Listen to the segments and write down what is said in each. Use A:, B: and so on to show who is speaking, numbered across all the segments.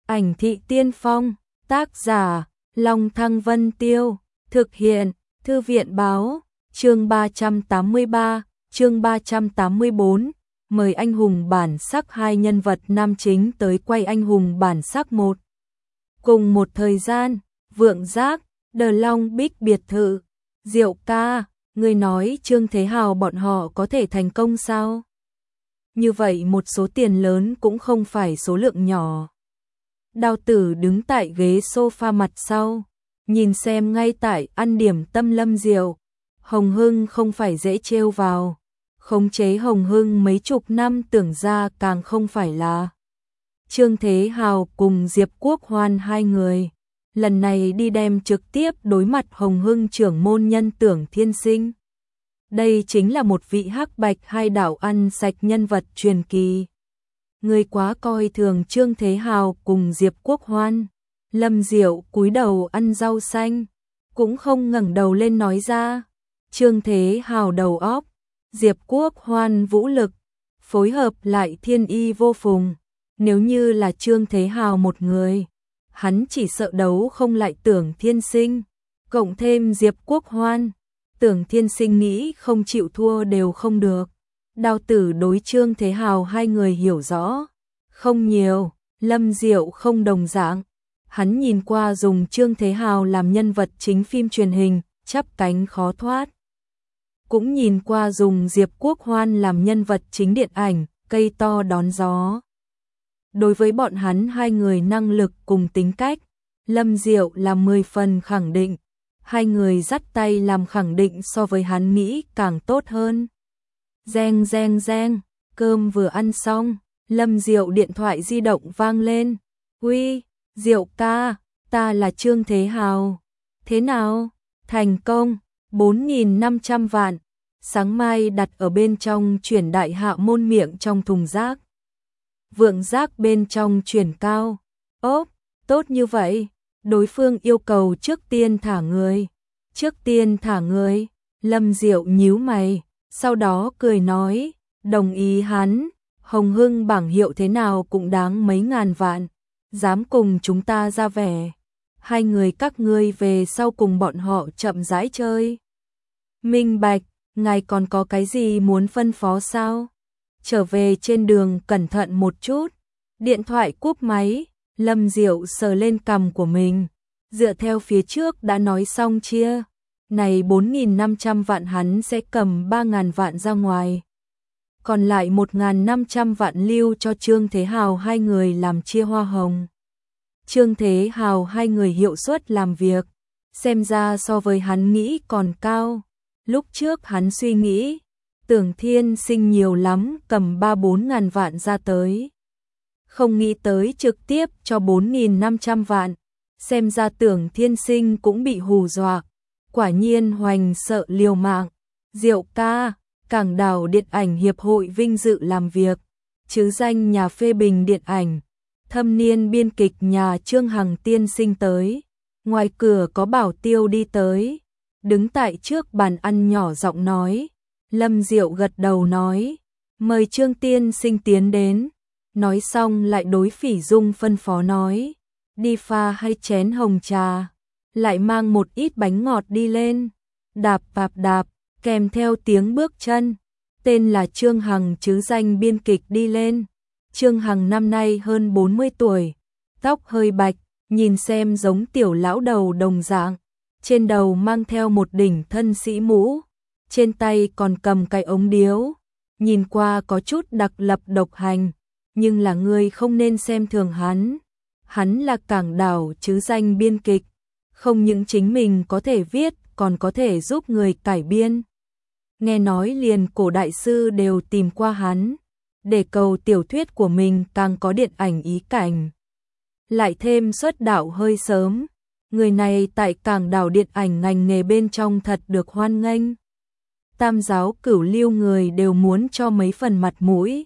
A: Ảnh thị tiên phong, tác giả, Long Thăng Vân Tiêu, thực hiện, Thư viện báo, chương 383, chương 384, mời anh hùng bản sắc hai nhân vật nam chính tới quay anh hùng bản sắc 1. Cùng một thời gian, Vượng Giác, The Long Big biệt thự, Diệu ca, người nói Trương Thế Hào bọn họ có thể thành công sao? Như vậy một số tiền lớn cũng không phải số lượng nhỏ. Đào Tử đứng tại ghế sofa mặt sau, nhìn xem ngay tại ăn điểm tâm Lâm Diệu. Hồng Hưng không phải dễ trêu vào, khống chế Hồng Hưng mấy chục năm tưởng ra càng không phải là. Trương Thế Hào cùng Diệp Quốc Hoan hai người, lần này đi đem trực tiếp đối mặt Hồng Hưng trưởng môn nhân Tưởng Thiên Sinh. Đây chính là một vị hắc bạch hai đạo ăn sạch nhân vật truyền kỳ. Người quá coi thường Trương Thế Hào cùng Diệp Quốc Hoan. Lâm Diệu cúi đầu ăn rau xanh, cũng không ngẩng đầu lên nói ra. Trương Thế Hào đầu óc, Diệp Quốc Hoan vũ lực, phối hợp lại thiên y vô phùng. Nếu như là Trương Thế Hào một người, hắn chỉ sợ đấu không lại Tưởng Thiên Sinh, cộng thêm Diệp Quốc Hoan. Tưởng Thiên Sinh nghĩ không chịu thua đều không được. Đào Tử đối Trương Thế Hào hai người hiểu rõ không nhiều. Lâm Diệu không đồng dạng, hắn nhìn qua dùng Trương Thế Hào làm nhân vật chính phim truyền hình, chắp cánh khó thoát. Cũng nhìn qua dùng Diệp Quốc Hoan làm nhân vật chính điện ảnh, cây to đón gió. Đối với bọn hắn hai người năng lực cùng tính cách, Lâm Diệu là 10 phần khẳng định. Hai người dắt tay làm khẳng định so với hắn nghĩ càng tốt hơn. Reng reng reng, cơm vừa ăn xong, Lâm Diệu điện thoại di động vang lên. Uy, Diệu ca, ta là Trương Thế Hào. Thế nào? Thành công, 4.500 vạn. Sáng mai đặt ở bên trong chuyển đại hạ môn miệng trong thùng rác. Vượng Giác bên trong chuyển cao. Ốp, tốt như vậy. Đối phương yêu cầu trước tiên thả người. Trước tiên thả người. Lâm Diệu nhíu mày, sau đó cười nói, đồng ý hắn. Hồng Hưng bảng hiệu thế nào cũng đáng mấy ngàn vạn. Dám cùng chúng ta ra vẻ. Hai người các ngươi về sau cùng bọn họ chậm rãi chơi. Minh Bạch, ngài còn có cái gì muốn phân phó sao? Trở về trên đường cẩn thận một chút. Điện thoại cúp máy, Lâm Diệu sờ lên cằm của mình. Dựa theo phía trước đã nói xong chia. Này 4.500 vạn hắn sẽ cầm 3.000 vạn ra ngoài. Còn lại 1.500 vạn lưu cho Trương Thế Hào hai người làm chia hoa hồng. Trương Thế Hào hai người hiệu suất làm việc, xem ra so với hắn nghĩ còn cao. Lúc trước hắn suy nghĩ, Tưởng Thiên Sinh nhiều lắm cầm 3-4 ngàn vạn ra tới. Không nghĩ tới trực tiếp cho 4.500 vạn. Xem ra Tưởng Thiên Sinh cũng bị hù dọa. Quả nhiên hoành sợ liều mạng. Diệu ca, Cảng Đảo Điện ảnh Hiệp hội vinh dự làm việc. Chứ danh nhà phê bình điện ảnh. Thâm niên biên kịch nhà Trương Hằng tiên sinh tới. Ngoài cửa có Bảo Tiêu đi tới. Đứng tại trước bàn ăn nhỏ giọng nói. Lâm Diệu gật đầu nói. Mời Trương tiên sinh tiến đến. Nói xong lại đối Phỉ Dung phân phó nói. Đi pha hay chén hồng trà. Lại mang một ít bánh ngọt đi lên. Đạp bạp đạp, kèm theo tiếng bước chân. Tên là Trương Hằng chứ danh biên kịch đi lên. Trương Hằng năm nay hơn 40 tuổi. Tóc hơi bạch, nhìn xem giống tiểu lão đầu đồng dạng. Trên đầu mang theo một đỉnh thân sĩ mũ. Trên tay còn cầm cái ống điếu. Nhìn qua có chút đặc lập độc hành. Nhưng là người không nên xem thường hắn. Hắn là Cảng Đảo chứ danh biên kịch. Không những chính mình có thể viết, còn có thể giúp người cải biên. Nghe nói liền cổ đại sư đều tìm qua hắn. Để cầu tiểu thuyết của mình càng có điện ảnh ý cảnh. Lại thêm xuất đạo hơi sớm. Người này tại Cảng Đảo điện ảnh ngành nghề bên trong thật được hoan nghênh. Tam giáo cửu lưu người đều muốn cho mấy phần mặt mũi.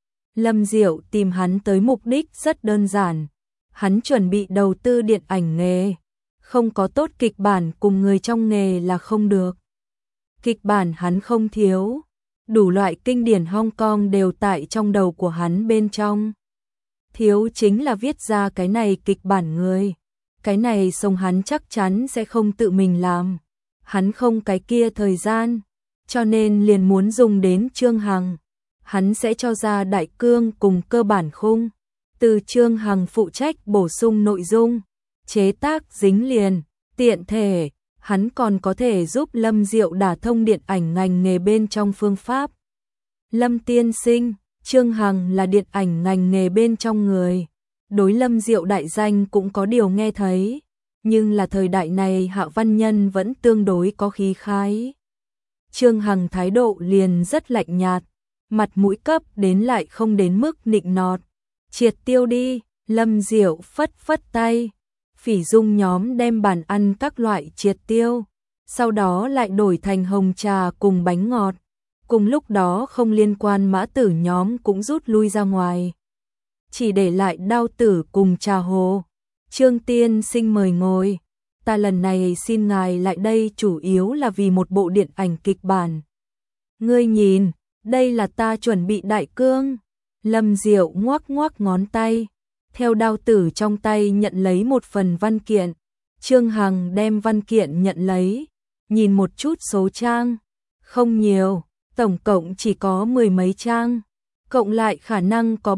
A: Lâm Diệu tìm hắn tới mục đích rất đơn giản. Hắn chuẩn bị đầu tư điện ảnh nghề. Không có tốt kịch bản cùng người trong nghề là không được. Kịch bản hắn không thiếu. Đủ loại kinh điển Hong Kong đều tại trong đầu của hắn bên trong. thiếu chính là viết ra cái này kịch bản người. Cái này xong hắn chắc chắn sẽ không tự mình làm. Hắn không cái kia thời gian, cho nên liền muốn dùng đến Trương Hằng. Hắn sẽ cho ra đại cương cùng cơ bản khung, từ Trương Hằng phụ trách bổ sung nội dung, chế tác dính liền, tiện thể, hắn còn có thể giúp Lâm Diệu đả thông điện ảnh ngành nghề bên trong phương pháp. Lâm tiên sinh, Trương Hằng là điện ảnh ngành nghề bên trong người, đối Lâm Diệu đại danh cũng có điều nghe thấy, nhưng là thời đại này Hạ Văn Nhân vẫn tương đối có khí khái. Trương Hằng thái độ liền rất lạnh nhạt, mặt mũi cấp đến lại không đến mức nịnh nọt. Triệt tiêu đi, Lâm Diệu phất phất tay. Phỉ Dung nhóm đem bàn ăn các loại triệt tiêu, sau đó lại đổi thành hồng trà cùng bánh ngọt. Cùng lúc đó không liên quan Mã Tử nhóm cũng rút lui ra ngoài. Chỉ để lại Đao Tử cùng trà hồ. Trương tiên sinh mời ngồi. Ta lần này xin ngài lại đây chủ yếu là vì một bộ điện ảnh kịch bản. Ngươi nhìn, đây là ta chuẩn bị đại cương. Lâm Diệu ngoắc ngoắc ngón tay, theo Đao Tử trong tay nhận lấy một phần văn kiện. Trương Hằng đem văn kiện nhận lấy, nhìn một chút số trang, không nhiều, tổng cộng chỉ có 10 mấy trang, cộng lại khả năng có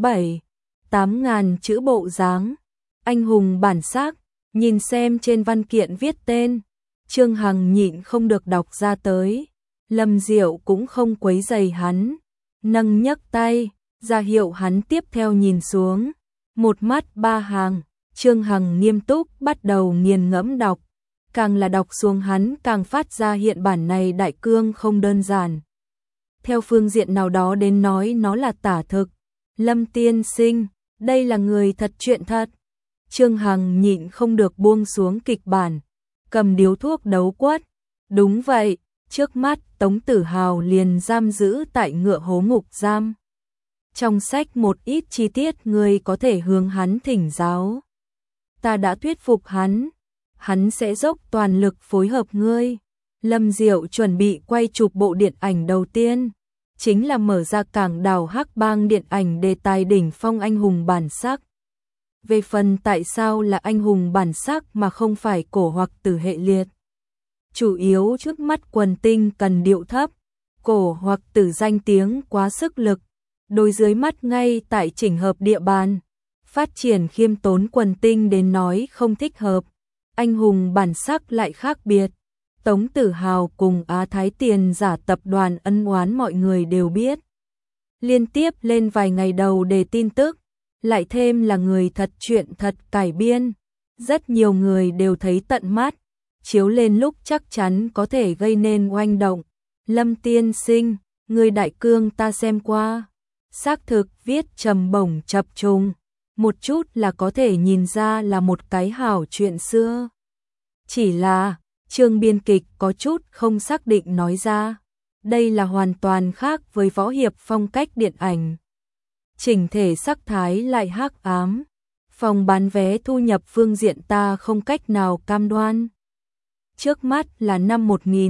A: 7-8 ngàn chữ bộ dáng. Anh hùng bản sắc, nhìn xem trên văn kiện viết tên, Trương Hằng nhịn không được đọc ra tới. Lâm Diệu cũng không quấy rầy hắn, nâng nhấc tay, ra hiệu hắn tiếp theo nhìn xuống. Một mắt 3 hàng, Trương Hằng nghiêm túc bắt đầu nghiền ngẫm đọc. Càng là đọc xuống hắn càng phát ra hiện bản này đại cương không đơn giản. Theo phương diện nào đó đến nói nó là tả thực. Lâm tiên sinh, đây là người thật chuyện thật. Trương Hằng nhịn không được buông xuống kịch bản, cầm điếu thuốc đấu quất. Đúng vậy, trước mắt Tống Tử Hào liền giam giữ tại ngựa hố ngục giam. Trong sách một ít chi tiết người có thể hướng hắn thỉnh giáo. Ta đã thuyết phục hắn sẽ dốc toàn lực phối hợp ngươi. Lâm Diệu chuẩn bị quay chụp bộ điện ảnh đầu tiên, chính là mở ra cảng đảo Hắc Bang điện ảnh đề tài đỉnh phong anh hùng bản sắc. Về phần tại sao là anh hùng bản sắc mà không phải cổ hoặc tử hệ liệt. Chủ yếu trước mắt quần tinh cần điệu thấp, cổ hoặc tử danh tiếng quá sức lực. Đôi dưới mắt ngay tại chỉnh hợp địa bàn, phát triển khiêm tốn quần tinh đến nói không thích hợp. Anh hùng bản sắc lại khác biệt. Tống Tử Hào cùng Á Thái Tiền giả tập đoàn ân oán mọi người đều biết. Liên tiếp lên vài ngày đầu để tin tức, lại thêm là người thật chuyện thật cải biên. Rất nhiều người đều thấy tận mắt, chiếu lên lúc chắc chắn có thể gây nên oanh động. Lâm tiên sinh, người đại cương ta xem qua. Xác thực viết trầm bổng chập trùng, một chút là có thể nhìn ra là một cái hảo chuyện xưa. Chỉ là, chương biên kịch có chút không xác định nói ra, đây là hoàn toàn khác với võ hiệp phong cách điện ảnh. Chỉnh thể sắc thái lại hắc ám, phòng bán vé thu nhập phương diện ta không cách nào cam đoan. Trước mắt là năm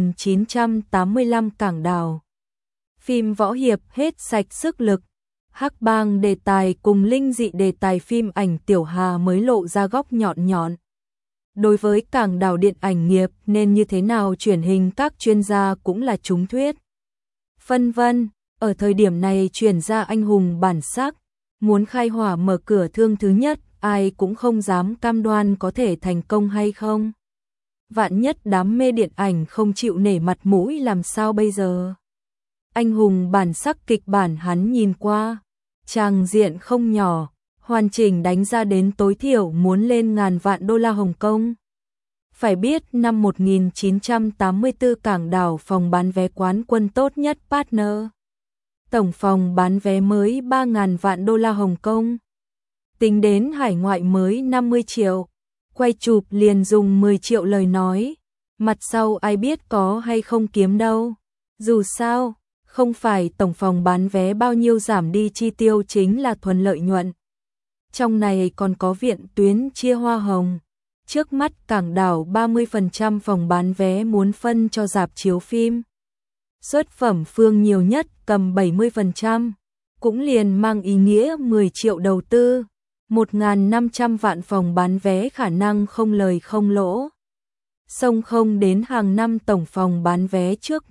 A: 1985 cảng đảo. Phim võ hiệp hết sạch sức lực. Hắc Bang đề tài cùng linh dị đề tài phim ảnh Tiểu Hà mới lộ ra góc nhọn nhọn. Đối với cảng đảo điện ảnh nghiệp nên như thế nào truyền hình các chuyên gia cũng là trúng thuyết. Phân vân, ở thời điểm này chuyển ra anh hùng bản sắc, muốn khai hỏa mở cửa thương thứ nhất, ai cũng không dám cam đoan có thể thành công hay không. Vạn nhất đám mê điện ảnh không chịu nể mặt mũi làm sao bây giờ? Anh hùng bản sắc kịch bản hắn nhìn qua, tràng diện không nhỏ, hoàn chỉnh đánh ra đến tối thiểu muốn lên ngàn vạn đô la Hồng Kông. Phải biết năm 1984 cảng đảo phòng bán vé quán quân tốt nhất partner. Tổng phòng bán vé mới 3.000 vạn đô la Hồng Kông. Tính đến hải ngoại mới 50 triệu, quay chụp liền dùng 10 triệu lời nói. Mặt sau ai biết có hay không kiếm đâu. Dù sao, không phải tổng phòng bán vé bao nhiêu giảm đi chi tiêu chính là thuần lợi nhuận. Trong này còn có viện tuyến chia hoa hồng. Trước mắt cảng đảo 30% phòng bán vé muốn phân cho rạp chiếu phim. Xuất phẩm phương nhiều nhất cầm 70%, cũng liền mang ý nghĩa 10 triệu đầu tư. 1.500 vạn phòng bán vé khả năng không lời không lỗ. Song không đến hàng năm tổng phòng bán vé trước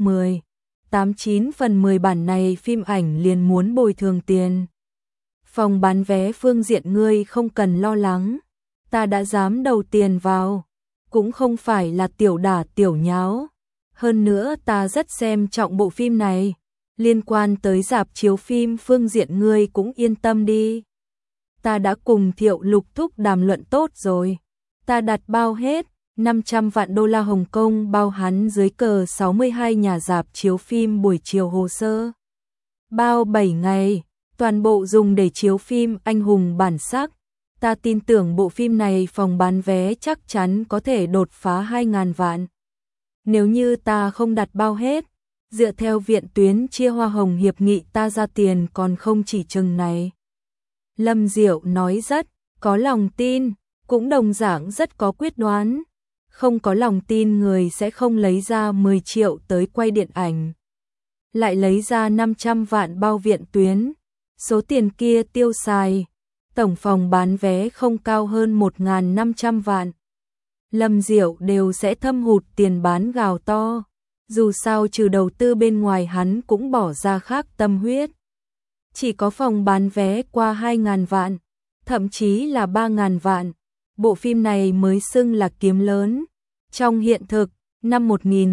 A: 89 phần 10 bản này phim ảnh liền muốn bồi thường tiền. Phòng bán vé phương diện ngươi không cần lo lắng, ta đã dám đầu tiền vào, cũng không phải là tiểu đả tiểu nháo. Hơn nữa ta rất xem trọng bộ phim này, liên quan tới rạp chiếu phim phương diện ngươi cũng yên tâm đi. Ta đã cùng Thiệu Lục thúc đàm luận tốt rồi, ta đặt bao hết, 500 vạn đô la Hồng Kông bao hắn dưới cờ 62 nhà rạp chiếu phim buổi chiều hồ sơ. Bao 7 ngày, toàn bộ dùng để chiếu phim anh hùng bản sắc. Ta tin tưởng bộ phim này phòng bán vé chắc chắn có thể đột phá 2.000 vạn. Nếu như ta không đặt bao hết, dựa theo viện tuyến chia hoa hồng hiệp nghị ta ra tiền còn không chỉ chừng này. Lâm Diệu nói rất có lòng tin, cũng đồng dạng rất có quyết đoán. Không có lòng tin người sẽ không lấy ra 10 triệu tới quay điện ảnh. Lại lấy ra 500 vạn bao viện tuyến. Số tiền kia tiêu xài, tổng phòng bán vé không cao hơn 1.500 vạn. Lâm Diệu đều sẽ thâm hụt tiền bán gào to. Dù sao trừ đầu tư bên ngoài hắn cũng bỏ ra khác tâm huyết. Chỉ có phòng bán vé qua 2.000 vạn, thậm chí là 3.000 vạn. Bộ phim này mới xưng là kiếm lớn. Trong hiện thực, năm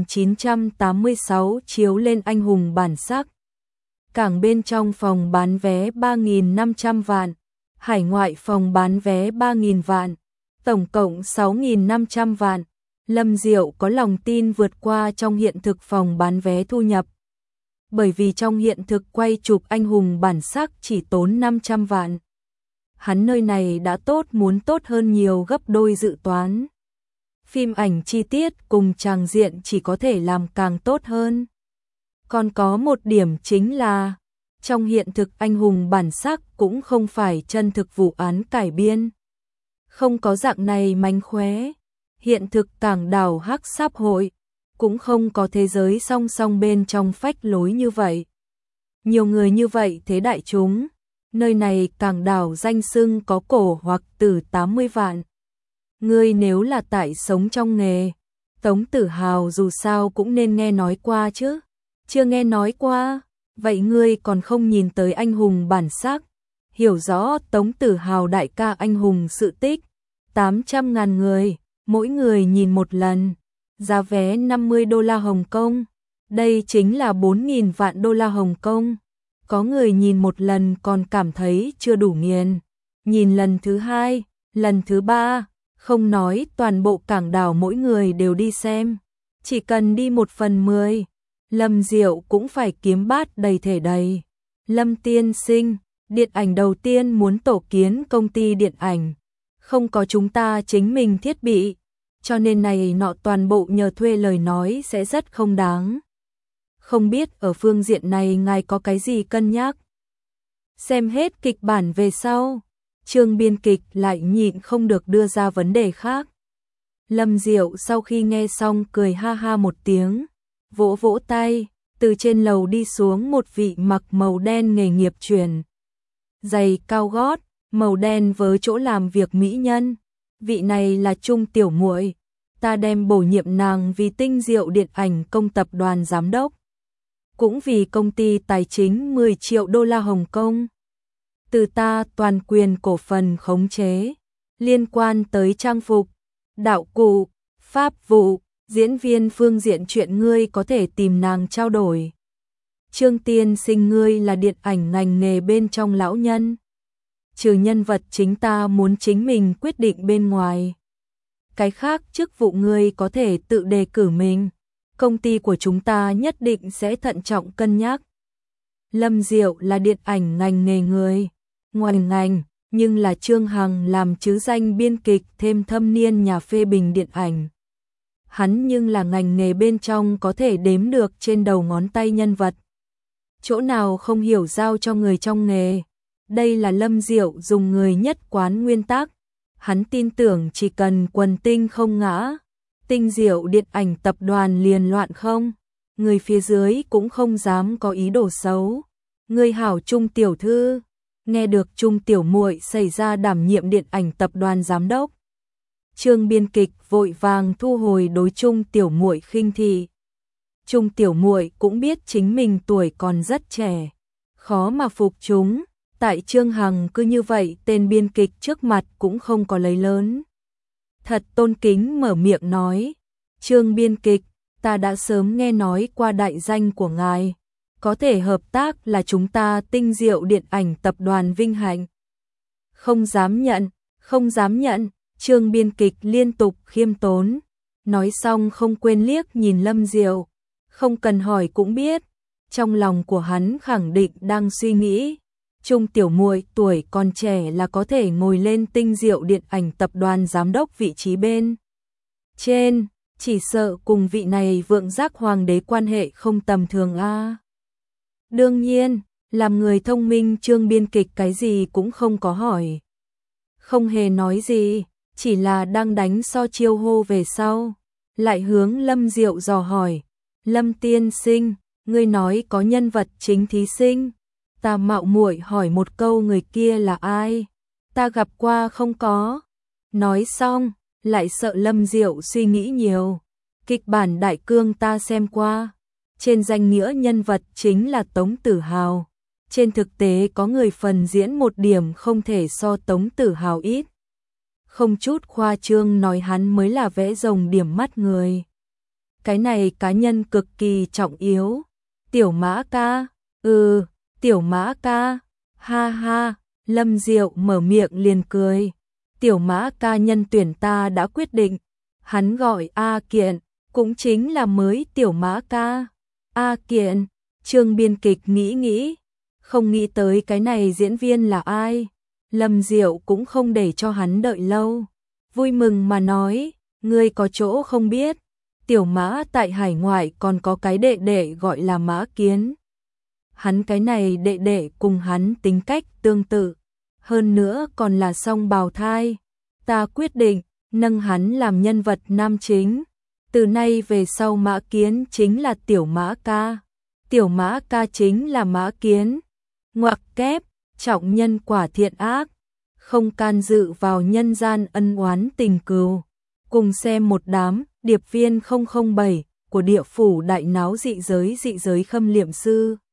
A: 1986 chiếu lên anh hùng bản sắc. Cảng bên trong phòng bán vé 3.500 vạn, hải ngoại phòng bán vé 3.000 vạn, tổng cộng 6.500 vạn. Lâm Diệu có lòng tin vượt qua trong hiện thực phòng bán vé thu nhập. Bởi vì trong hiện thực quay chụp anh hùng bản sắc chỉ tốn 500 vạn. Hắn nơi này đã tốt muốn tốt hơn nhiều gấp đôi dự toán. Phim ảnh chi tiết cùng tràng diện chỉ có thể làm càng tốt hơn. Còn có một điểm chính là, trong hiện thực anh hùng bản sắc cũng không phải chân thực vụ án cải biên. Không có dạng này mánh khóe. Hiện thực cảng đảo hắc sáp hội, cũng không có thế giới song song bên trong phách lối như vậy. Nhiều người như vậy thế đại chúng, nơi này cảng đảo danh xưng có cổ hoặc tử 80 vạn. Ngươi nếu là tại sống trong nghề, Tống Tử Hào dù sao cũng nên nghe nói qua chứ. Chưa nghe nói qua, vậy ngươi còn không nhìn tới anh hùng bản sắc, hiểu rõ Tống Tử Hào đại ca anh hùng sự tích, 800.000 người, mỗi người nhìn một lần, giá vé 50 đô la Hồng Kông, đây chính là 4.000 vạn đô la Hồng Kông. Có người nhìn một lần còn cảm thấy chưa đủ nghiền, nhìn lần thứ hai, lần thứ ba, không nói toàn bộ cảng đảo mỗi người đều đi xem, chỉ cần đi 1/10, Lâm Diệu cũng phải kiếm bát đầy thể đầy. Lâm tiên sinh, điện ảnh đầu tiên muốn tổ kiến công ty điện ảnh, không có chúng ta chính mình thiết bị, cho nên này nọ toàn bộ nhờ thuê lời nói sẽ rất không đáng. Không biết ở phương diện này ngài có cái gì cân nhắc? Xem hết kịch bản về sau, Trương biên kịch lại nhịn không được đưa ra vấn đề khác. Lâm Diệu sau khi nghe xong cười ha ha một tiếng, vỗ vỗ tay, từ trên lầu đi xuống một vị mặc màu đen nghề nghiệp truyền. Giày cao gót, màu đen với chỗ làm việc mỹ nhân. Vị này là Trung tiểu muội, ta đem bổ nhiệm nàng vì Tinh Diệu Điện ảnh công tập đoàn giám đốc. Cũng vì công ty tài chính 10 triệu đô la Hồng Kông. Từ ta toàn quyền cổ phần khống chế, liên quan tới trang phục, đạo cụ, pháp vụ, diễn viên phương diện chuyện ngươi có thể tìm nàng trao đổi. Trương tiên sinh ngươi là điện ảnh ngành nghề bên trong lão nhân. Trừ nhân vật chính ta muốn chính mình quyết định bên ngoài. Cái khác chức vụ ngươi có thể tự đề cử mình. Công ty của chúng ta nhất định sẽ thận trọng cân nhắc. Lâm Diệu là điện ảnh ngành nghề người. Ngoài ngành, nhưng là Trương Hằng làm chứ danh biên kịch thêm thâm niên nhà phê bình điện ảnh. Hắn nhưng là ngành nghề bên trong có thể đếm được trên đầu ngón tay nhân vật. Chỗ nào không hiểu giao cho người trong nghề. Đây là Lâm Diệu dùng người nhất quán nguyên tắc. Hắn tin tưởng chỉ cần quần tinh không ngã, Tinh Diệu điện ảnh tập đoàn liền loạn không. Người phía dưới cũng không dám có ý đồ xấu. Người hảo Trung tiểu thư, nghe được Trung tiểu muội xảy ra đảm nhiệm điện ảnh tập đoàn giám đốc. Trương biên kịch vội vàng thu hồi đối Trung tiểu muội khinh thị. Trung tiểu muội cũng biết chính mình tuổi còn rất trẻ, khó mà phục chúng, tại Trương Hằng cứ như vậy tên biên kịch trước mặt cũng không có lấy lớn. Thật tôn kính mở miệng nói, Trương biên kịch, ta đã sớm nghe nói qua đại danh của ngài, có thể hợp tác là chúng ta Tinh Diệu điện ảnh tập đoàn vinh hạnh. Không dám nhận, không dám nhận, Trương biên kịch liên tục khiêm tốn, nói xong không quên liếc nhìn Lâm Diệu, không cần hỏi cũng biết, trong lòng của hắn khẳng định đang suy nghĩ, Trung tiểu muội tuổi còn trẻ là có thể ngồi lên Tinh Diệu điện ảnh tập đoàn giám đốc vị trí bên trên, chỉ sợ cùng vị này vượng giác hoàng đế quan hệ không tầm thường a. Đương nhiên, làm người thông minh Trương biên kịch cái gì cũng không có hỏi. Không hề nói gì, chỉ là đang đánh so chiêu hô về sau. Lại hướng Lâm Diệu dò hỏi, Lâm tiên sinh, ngươi nói có nhân vật chính thí sinh. Ta mạo muội hỏi một câu người kia là ai? Ta gặp qua không có? Nói xong, lại sợ Lâm Diệu suy nghĩ nhiều. Kịch bản đại cương ta xem qua. Trên danh nghĩa nhân vật chính là Tống Tử Hào. Trên thực tế có người phần diễn một điểm không thể so Tống Tử Hào ít. Không chút khoa trương nói hắn mới là vẽ rồng điểm mắt người. Cái này cá nhân cực kỳ trọng yếu. Tiểu Mã ca, Tiểu Mã ca, ha ha, Lâm Diệu mở miệng liền cười. Tiểu Mã ca nhân tuyển ta đã quyết định. Hắn gọi A Kiện, cũng chính là mới Tiểu Mã ca. A Kiện, Trương biên kịch nghĩ, không nghĩ tới cái này diễn viên là ai. Lâm Diệu cũng không để cho hắn đợi lâu. Vui mừng mà nói, ngươi có chỗ không biết. Tiểu Mã tại hải ngoại còn có cái đệ đệ gọi là Mã Kiến. Hắn cái này đệ đệ cùng hắn tính cách tương tự. Hơn nữa còn là song bào thai. Ta quyết định, nâng hắn làm nhân vật nam chính. Từ nay về sau Mã Kiến chính là Tiểu Mã ca. Tiểu Mã ca chính là Mã Kiến. Ngoặc kép, trọng nhân quả thiện ác. Không can dự vào nhân gian ân oán tình cừu. Cùng xem một đám điệp viên 007 của địa phủ đại náo dị giới khâm liệm sư.